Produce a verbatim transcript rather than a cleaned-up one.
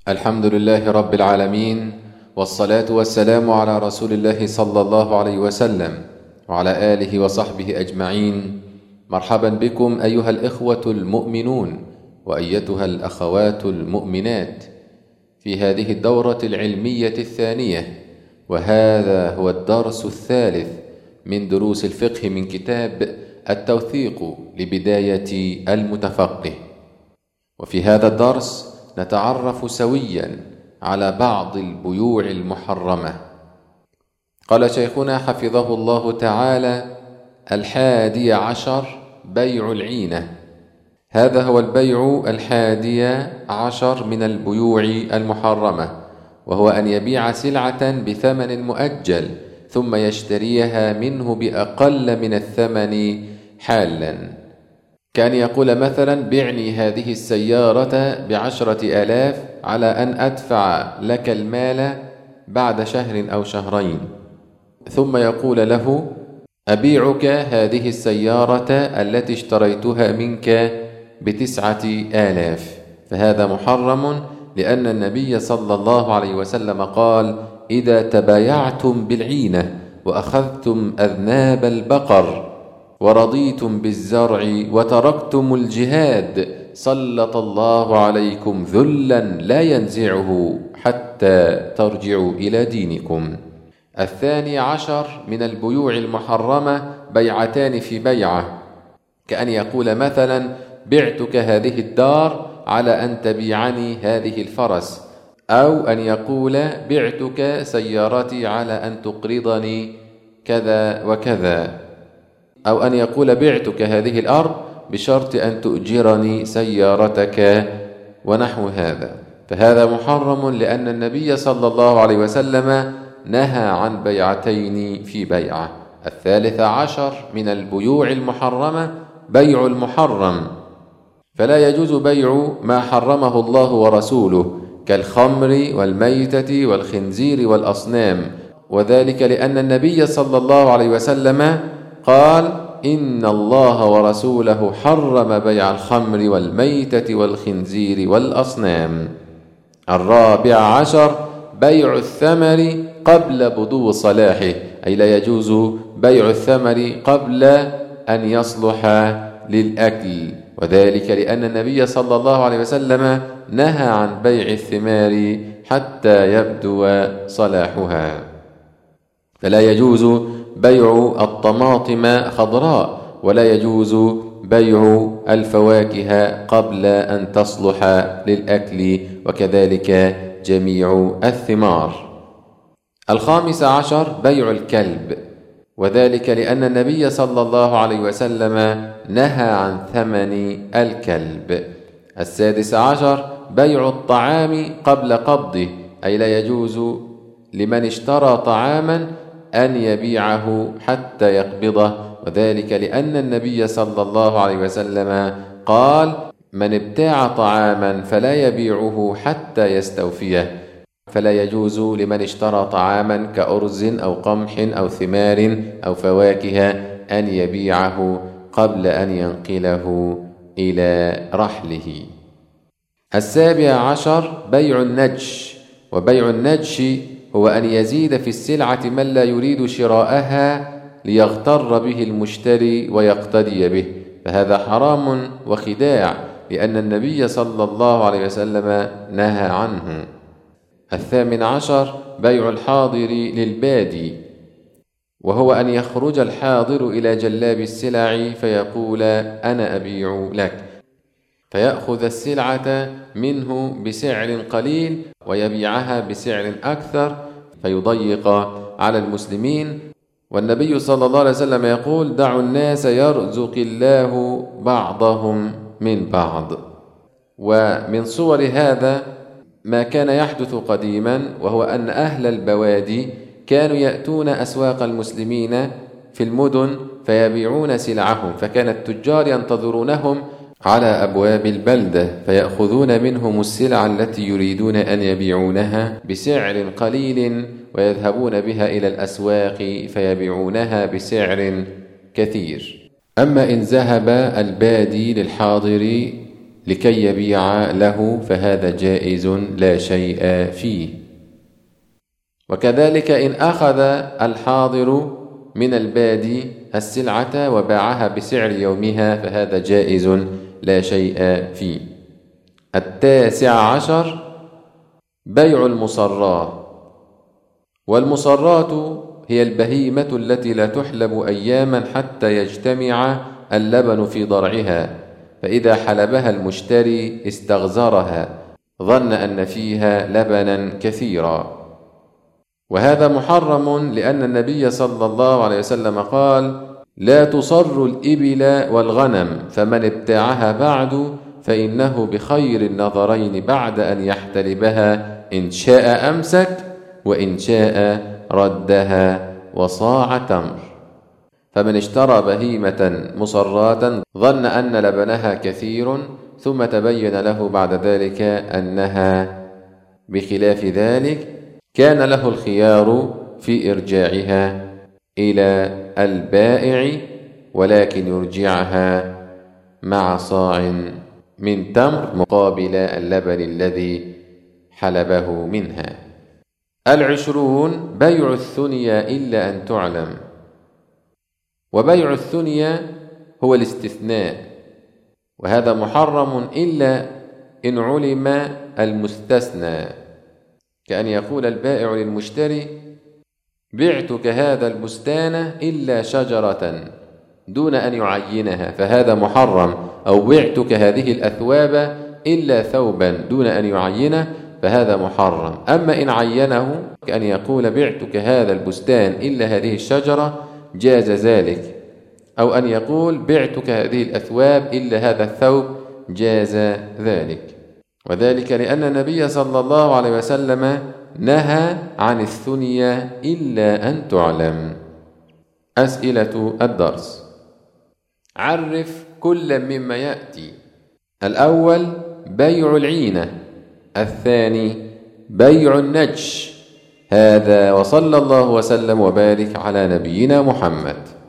الحمد لله رب العالمين، والصلاة والسلام على رسول الله صلى الله عليه وسلم وعلى آله وصحبه أجمعين. مرحبا بكم أيها الإخوة المؤمنون وأيتها الأخوات المؤمنات في هذه الدورة العلمية الثانية، وهذا هو الدرس الثالث من دروس الفقه من كتاب التوثيق لبداية المتفقه. وفي هذا الدرس نتعرف سويا على بعض البيوع المحرمة. قال شيخنا حفظه الله تعالى: الحادي عشر بيع العينة. هذا هو البيع الحادي عشر من البيوع المحرمة، وهو أن يبيع سلعة بثمن مؤجل ثم يشتريها منه بأقل من الثمن حالا، كان يقول مثلا: بعني هذه السيارة بعشرة آلاف على أن أدفع لك المال بعد شهر أو شهرين، ثم يقول له: أبيعك هذه السيارة التي اشتريتها منك بتسعة آلاف. فهذا محرم، لأن النبي صلى الله عليه وسلم قال: إذا تبايعتم بالعينة وأخذتم أذناب البقر ورضيتم بالزرع وتركتم الجهاد سلط الله عليكم ذلا لا ينزعه حتى ترجعوا إلى دينكم. الثاني عشر من البيوع المحرمة بيعتان في بيعة، كأن يقول مثلا: بعتك هذه الدار على أن تبيعني هذه الفرس، أو أن يقول: بعتك سيارتي على أن تقرضني كذا وكذا، أو أن يقول: بعتك هذه الأرض بشرط أن تؤجرني سيارتك، ونحو هذا. فهذا محرم، لأن النبي صلى الله عليه وسلم نهى عن بيعتين في بيعة. الثالث عشر من البيوع المحرمة بيع المحرم، فلا يجوز بيع ما حرمه الله ورسوله كالخمر والميتة والخنزير والأصنام، وذلك لأن النبي صلى الله عليه وسلم قال: إن الله ورسوله حرم بيع الخمر والميتة والخنزير والأصنام. الرابع عشر بيع الثمر قبل بدو صلاحه، أي لا يجوز بيع الثمر قبل أن يصلح للأكل، وذلك لأن النبي صلى الله عليه وسلم نهى عن بيع الثمار حتى يبدو صلاحها. فلا يجوز بيع الطماطم خضراء، ولا يجوز بيع الفواكه قبل أن تصلح للأكل، وكذلك جميع الثمار. الخامس عشر بيع الكلب، وذلك لأن النبي صلى الله عليه وسلم نهى عن ثمن الكلب. السادس عشر بيع الطعام قبل قبضه، أي لا يجوز لمن اشترى طعاما أن يبيعه حتى يقبضه، وذلك لأن النبي صلى الله عليه وسلم قال: من ابتاع طعاما فلا يبيعه حتى يستوفيه. فلا يجوز لمن اشترى طعاما كأرز أو قمح أو ثمار أو فواكه أن يبيعه قبل أن ينقله إلى رحله. السابع عشر بيع النجش، وبيع النجش هو أن يزيد في السلعة من لا يريد شراءها ليغتر به المشتري ويقتدي به، فهذا حرام وخداع، لأن النبي صلى الله عليه وسلم نهى عنه. الثامن عشر بيع الحاضر للبادي، وهو أن يخرج الحاضر إلى جلاب السلع فيقول: أنا أبيع لك، فيأخذ السلعة منه بسعر قليل ويبيعها بسعر أكثر فيضيق على المسلمين. والنبي صلى الله عليه وسلم يقول: دعوا الناس يرزق الله بعضهم من بعض. ومن صور هذا ما كان يحدث قديما، وهو أن أهل البوادي كانوا يأتون أسواق المسلمين في المدن فيبيعون سلعهم، فكان التجار ينتظرونهم على أبواب البلدة فيأخذون منهم السلع التي يريدون أن يبيعونها بسعر قليل ويذهبون بها إلى الأسواق فيبيعونها بسعر كثير. أما إن ذهب البادي للحاضر لكي يبيع له فهذا جائز لا شيء فيه. وكذلك إن أخذ الحاضر من البادي السلعة وباعها بسعر يومها فهذا جائز لا شيء فيه. التاسع عشر بيع المصرات. والمصرات هي البهيمة التي لا تحلب أياما حتى يجتمع اللبن في ضرعها، فإذا حلبها المشتري استغزرها ظن أن فيها لبنا كثيرا، وهذا محرم لأن النبي صلى الله عليه وسلم قال: لا تصر الإبل والغنم، فمن ابتاعها بعد فإنه بخير النظرين بعد أن يحتلبها، إن شاء أمسك وإن شاء ردها وصاع تمر. فمن اشترى بهيمة مصراتا ظن أن لبنها كثير ثم تبين له بعد ذلك أنها بخلاف ذلك، كان له الخيار في إرجاعها إلى البائع، ولكن يرجعها مع صاع من تمر مقابل اللبن الذي حلبه منها. العشرون بيع الثنيا إلا أن تعلم. وبيع الثنيا هو الاستثناء، وهذا محرم إلا إن علم المستثنى، كأن يقول البائع للمشتري: بعتك هذا البستان إلا شجرة، دون أن يعينها، فهذا محرم. أو بعتك هذه الأثواب إلا ثوبا، دون أن يعينه، فهذا محرم. أما إن عينه كأن يقول: بعتك هذا البستان إلا هذه الشجرة، جاز ذلك. أو أن يقول: بعتك هذه الأثواب إلا هذا الثوب، جاز ذلك. وذلك لأن النبي صلى الله عليه وسلم نهى عن الثنيا إلا أن تعلم. أسئلة الدرس: عرف كل مما يأتي. الأول بيع العينة، الثاني بيع النجش. هذا وصلى الله وسلم وبارك على نبينا محمد.